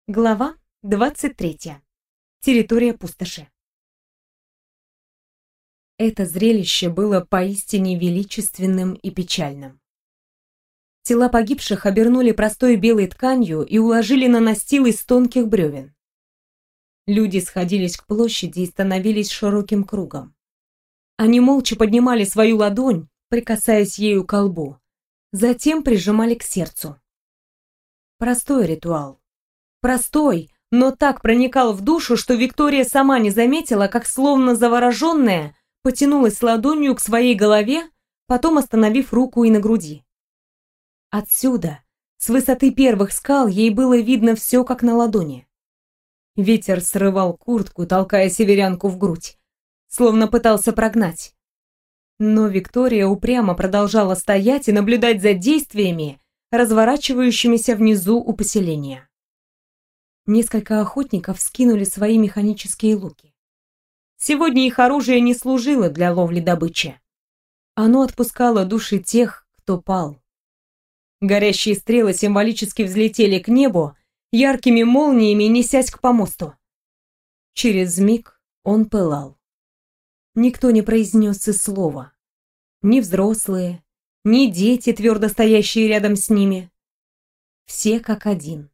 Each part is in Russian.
Глава 23. Территория пустоши. Это зрелище было поистине величественным и печальным. Тела погибших обернули простой белой тканью и уложили на настил из тонких бревен. Люди сходились к площади и становились широким кругом. Они молча поднимали свою ладонь, прикасаясь ею к лбу, затем прижимали к сердцу. Простой ритуал. Простой, но так проникал в душу, что Виктория сама не заметила, как словно завороженная потянулась ладонью к своей голове, потом остановив руку и на груди. Отсюда, с высоты первых скал, ей было видно все как на ладони. Ветер срывал куртку, толкая северянку в грудь, словно пытался прогнать. Но Виктория упрямо продолжала стоять и наблюдать за действиями, разворачивающимися внизу у поселения. Несколько охотников скинули свои механические луки. Сегодня их оружие не служило для ловли добычи. Оно отпускало души тех, кто пал. Горящие стрелы символически взлетели к небу, яркими молниями несясь к помосту. Через миг он пылал. Никто не произнес и слова. Ни взрослые, ни дети, твердо стоящие рядом с ними. Все как один.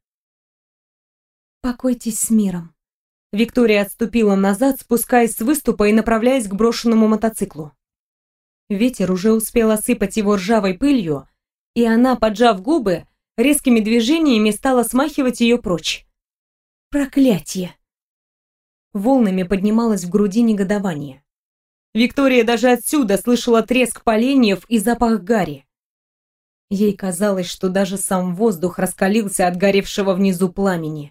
«Покойтесь с миром». Виктория отступила назад, спускаясь с выступа и направляясь к брошенному мотоциклу. Ветер уже успел осыпать его ржавой пылью, и она, поджав губы, резкими движениями стала смахивать ее прочь. Проклятье! Волнами поднималось в груди негодование. Виктория даже отсюда слышала треск поленьев и запах гари. Ей казалось, что даже сам воздух раскалился от горевшего внизу пламени.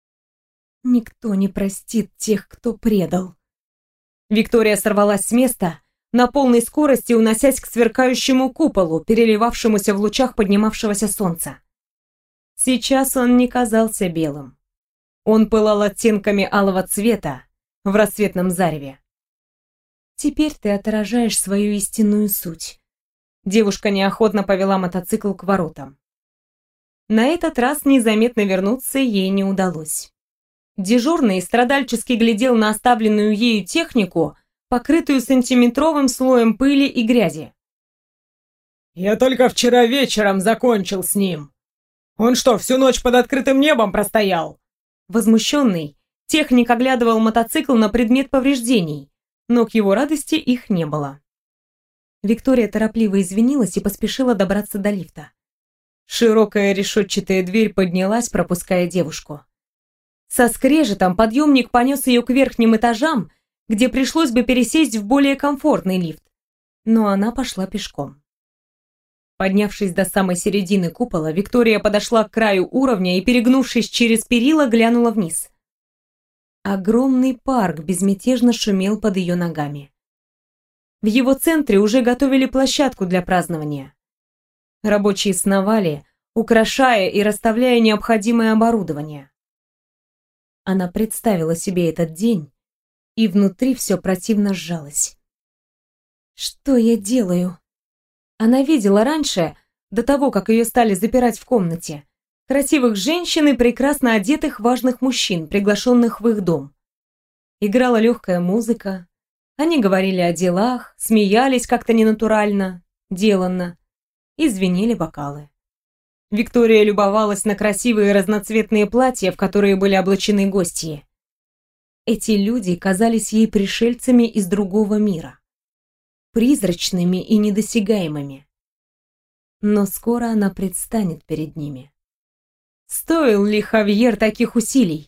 Никто не простит тех, кто предал. Виктория сорвалась с места, на полной скорости уносясь к сверкающему куполу, переливавшемуся в лучах поднимавшегося солнца. Сейчас он не казался белым. Он пылал оттенками алого цвета в рассветном зареве. «Теперь ты отражаешь свою истинную суть». Девушка неохотно повела мотоцикл к воротам. На этот раз незаметно вернуться ей не удалось. Дежурный страдальчески глядел на оставленную ею технику, покрытую сантиметровым слоем пыли и грязи. «Я только вчера вечером закончил с ним. Он что, всю ночь под открытым небом простоял?» Возмущенный, техник оглядывал мотоцикл на предмет повреждений, но к его радости их не было. Виктория торопливо извинилась и поспешила добраться до лифта. Широкая решетчатая дверь поднялась, пропуская девушку. Со скрежетом подъемник понес ее к верхним этажам, где пришлось бы пересесть в более комфортный лифт, но она пошла пешком. Поднявшись до самой середины купола, Виктория подошла к краю уровня и, перегнувшись через перила, глянула вниз. Огромный парк безмятежно шумел под ее ногами. В его центре уже готовили площадку для празднования. Рабочие сновали, украшая и расставляя необходимое оборудование. Она представила себе этот день, и внутри все противно сжалось. «Что я делаю?» Она видела раньше, до того, как ее стали запирать в комнате, красивых женщин и прекрасно одетых важных мужчин, приглашенных в их дом. Играла легкая музыка, они говорили о делах, смеялись как-то ненатурально, деланно, и звенели бокалы. Виктория любовалась на красивые разноцветные платья, в которые были облачены гостьи. Эти люди казались ей пришельцами из другого мира, призрачными и недосягаемыми. Но скоро она предстанет перед ними. Стоил ли Хавьер таких усилий?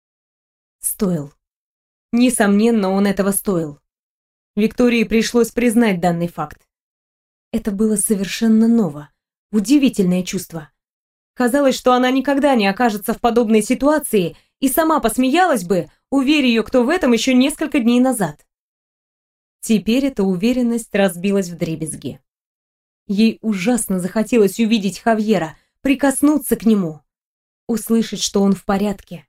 Стоил. Несомненно, он этого стоил. Виктории пришлось признать данный факт. Это было совершенно ново. Удивительное чувство. Казалось, что она никогда не окажется в подобной ситуации и сама посмеялась бы, уверь ее кто в этом еще несколько дней назад. Теперь эта уверенность разбилась вдребезги. Ей ужасно захотелось увидеть Хавьера, прикоснуться к нему, услышать, что он в порядке.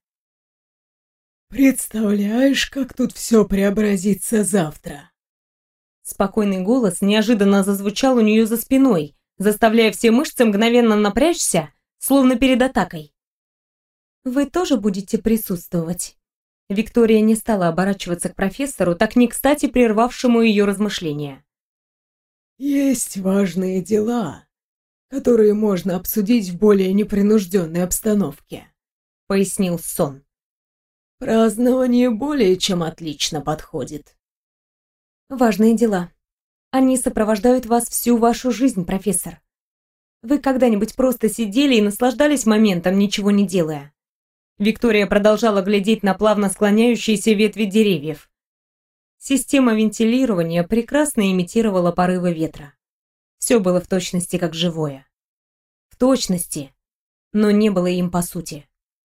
«Представляешь, как тут все преобразится завтра?» Спокойный голос неожиданно зазвучал у нее за спиной, заставляя все мышцы мгновенно напрячься, словно перед атакой. Вы тоже будете присутствовать?» Виктория не стала оборачиваться к профессору, так не кстати прервавшему ее размышления. «Есть важные дела, которые можно обсудить в более непринужденной обстановке», — пояснил Сон. «Празднование более чем отлично подходит». «Важные дела. Они сопровождают вас всю вашу жизнь, профессор. Вы когда-нибудь просто сидели и наслаждались моментом, ничего не делая?» Виктория продолжала глядеть на плавно склоняющиеся ветви деревьев. Система вентилирования прекрасно имитировала порывы ветра. Все было в точности как живое. В точности, но не было им по сути.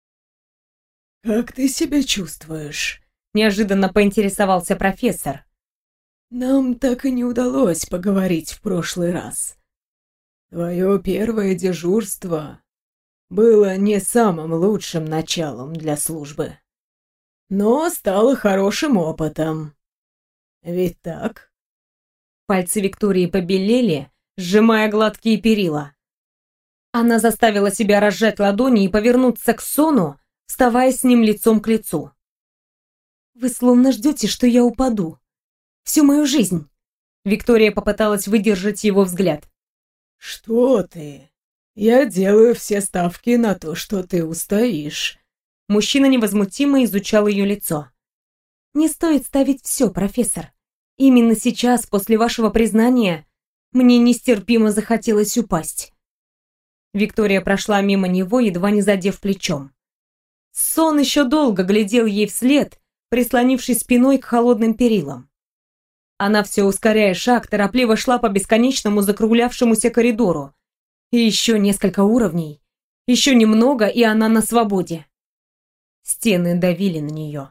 «Как ты себя чувствуешь?» — неожиданно поинтересовался профессор. «Нам так и не удалось поговорить в прошлый раз. Твое первое дежурство было не самым лучшим началом для службы, но стало хорошим опытом. Ведь так?» Пальцы Виктории побелели, сжимая гладкие перила. Она заставила себя разжать ладони и повернуться к Сону, вставая с ним лицом к лицу. «Вы словно ждете, что я упаду. Всю мою жизнь!» Виктория попыталась выдержать его взгляд. «Что ты? Я делаю все ставки на то, что ты устоишь». Мужчина невозмутимо изучал ее лицо. «Не стоит ставить все, профессор. Именно сейчас, после вашего признания, мне нестерпимо захотелось упасть». Виктория прошла мимо него, едва не задев плечом. Сон еще долго глядел ей вслед, прислонившись спиной к холодным перилам. Она, все ускоряя шаг, торопливо шла по бесконечному закруглявшемуся коридору. И еще несколько уровней, еще немного, и она на свободе. Стены давили на нее.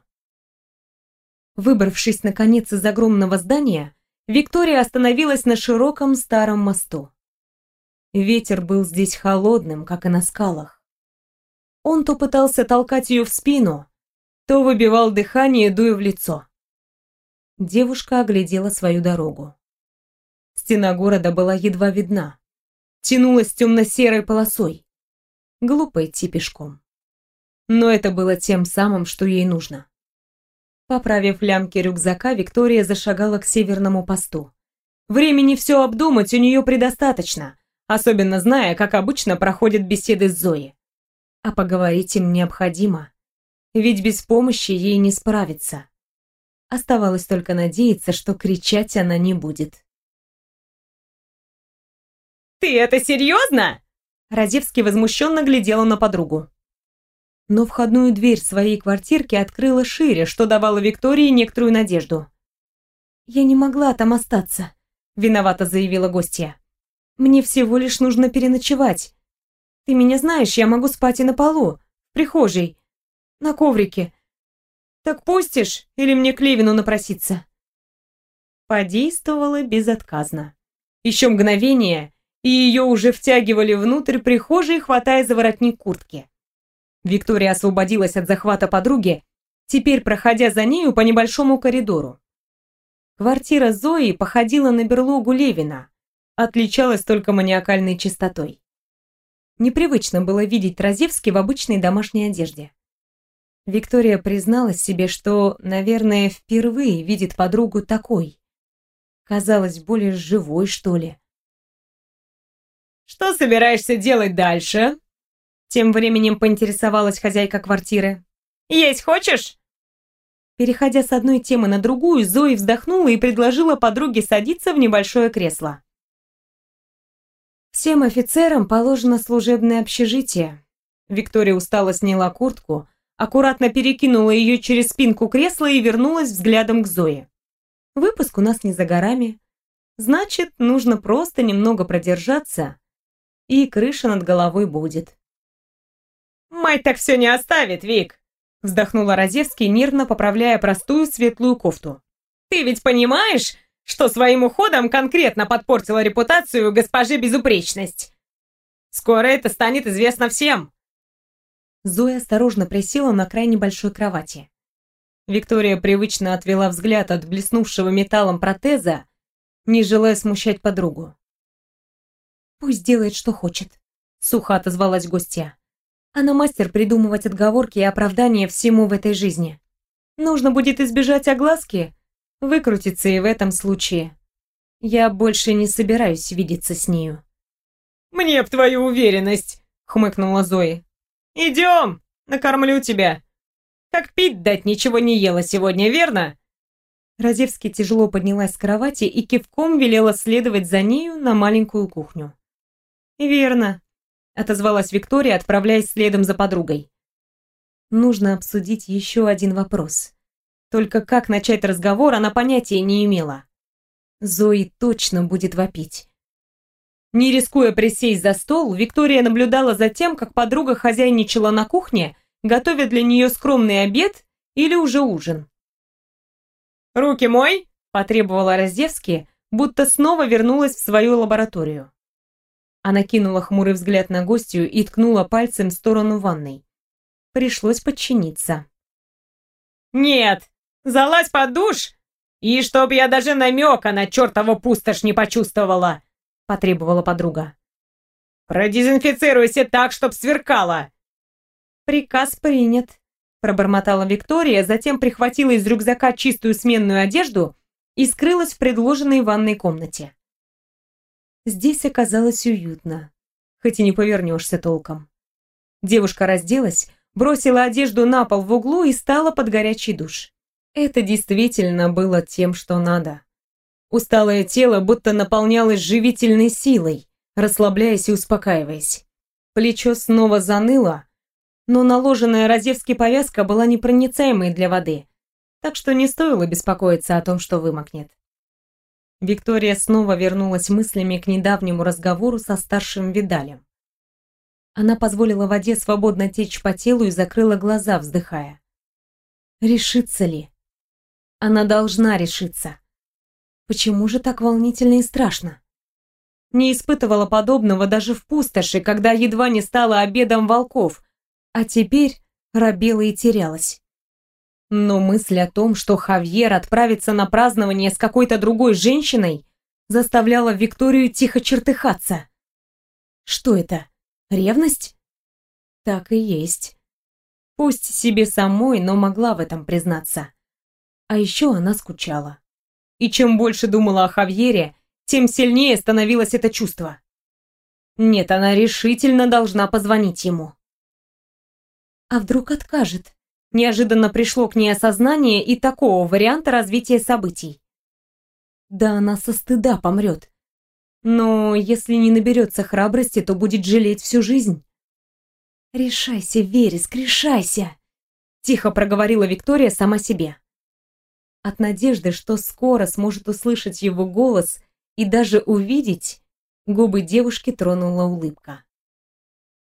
Выбравшись, наконец, из огромного здания, Виктория остановилась на широком старом мосту. Ветер был здесь холодным, как и на скалах. Он то пытался толкать ее в спину, то выбивал дыхание, дуя в лицо. Девушка оглядела свою дорогу. Стена города была едва видна, тянулась темно-серой полосой. Глупо идти пешком. Но это было тем самым, что ей нужно. Поправив лямки рюкзака, Виктория зашагала к северному посту. Времени все обдумать у нее предостаточно, особенно зная, как обычно проходят беседы с Зоей. А поговорить им необходимо, ведь без помощи ей не справиться. Оставалось только надеяться, что кричать она не будет. «Ты это серьезно?» Разевский возмущенно глядела на подругу. Но входную дверь своей квартирки открыла шире, что давало Виктории некоторую надежду. «Я не могла там остаться», — виновато заявила гостья. «Мне всего лишь нужно переночевать. Ты меня знаешь, я могу спать и на полу, в прихожей, на коврике. Так пустишь или мне к Левину напроситься?» Подействовала безотказно. Еще мгновение, и ее уже втягивали внутрь прихожей, хватая за воротник куртки. Виктория освободилась от захвата подруги, теперь проходя за нею по небольшому коридору. Квартира Зои походила на берлогу Левина, отличалась только маниакальной чистотой. Непривычно было видеть Разевский в обычной домашней одежде. Виктория призналась себе, что, наверное, впервые видит подругу такой. Казалось, более живой, что ли. «Что собираешься делать дальше?» Тем временем поинтересовалась хозяйка квартиры. «Есть хочешь?» Переходя с одной темы на другую, Зои вздохнула и предложила подруге садиться в небольшое кресло. «Всем офицерам положено служебное общежитие». Виктория устало сняла куртку, аккуратно перекинула ее через спинку кресла и вернулась взглядом к Зое. «Выпуск у нас не за горами. Значит, нужно просто немного продержаться, и крыша над головой будет». «Мать так все не оставит, Вик!» вздохнула Разевский, нервно поправляя простую светлую кофту. «Ты ведь понимаешь, что своим уходом конкретно подпортила репутацию госпожи Безупречность? Скоро это станет известно всем!» Зоя осторожно присела на край небольшой кровати. Виктория привычно отвела взгляд от блеснувшего металлом протеза, не желая смущать подругу. «Пусть делает, что хочет», — сухо отозвалась гостья. Она мастер придумывать отговорки и оправдания всему в этой жизни. Нужно будет избежать огласки, выкрутиться и в этом случае. Я больше не собираюсь видеться с нею. «Мне б твою уверенность!» — хмыкнула Зои. «Идем, накормлю тебя. Как пить дать ничего не ела сегодня, верно?» Разевский тяжело поднялась с кровати и кивком велела следовать за нею на маленькую кухню. «Верно», — отозвалась Виктория, отправляясь следом за подругой. Нужно обсудить еще один вопрос. Только как начать разговор, она понятия не имела. Зои точно будет вопить. Не рискуя присесть за стол, Виктория наблюдала за тем, как подруга хозяйничала на кухне, готовя для нее скромный обед или уже ужин. «Руки мой!» – потребовала Разевский, будто снова вернулась в свою лабораторию. Она кинула хмурый взгляд на гостью и ткнула пальцем в сторону ванной. Пришлось подчиниться. «Нет! Залазь под душ! И чтоб я даже намека на чертову пустошь не почувствовала!» — потребовала подруга. «Продезинфицируйся так, чтоб сверкало!» «Приказ принят», — пробормотала Виктория, затем прихватила из рюкзака чистую сменную одежду и скрылась в предложенной ванной комнате. Здесь оказалось уютно, хоть и не повернешься толком. Девушка разделась, бросила одежду на пол в углу и стала под горячий душ. Это действительно было тем, что надо. Усталое тело будто наполнялось живительной силой, расслабляясь и успокаиваясь. Плечо снова заныло, но наложенная Разевский повязка была непроницаемой для воды, так что не стоило беспокоиться о том, что вымокнет. Виктория снова вернулась мыслями к недавнему разговору со старшим Видалем. Она позволила воде свободно течь по телу и закрыла глаза, вздыхая. Решится ли? Она должна решиться. Почему же так волнительно и страшно? Не испытывала подобного даже в пустоши, когда едва не стала обедом волков, а теперь робела и терялась. Но мысль о том, что Хавьер отправится на празднование с какой-то другой женщиной, заставляла Викторию тихо чертыхаться. Что это? Ревность? Так и есть. Пусть себе самой, но могла в этом признаться. А еще она скучала. И чем больше думала о Хавьере, тем сильнее становилось это чувство. Нет, она решительно должна позвонить ему. А вдруг откажет? Неожиданно пришло к ней осознание и такого варианта развития событий. Да она со стыда помрет. Но если не наберется храбрости, то будет жалеть всю жизнь. «Решайся, Вереск, решайся!» Тихо проговорила Виктория сама себе. От надежды, что скоро сможет услышать его голос и даже увидеть, губы девушки тронула улыбка.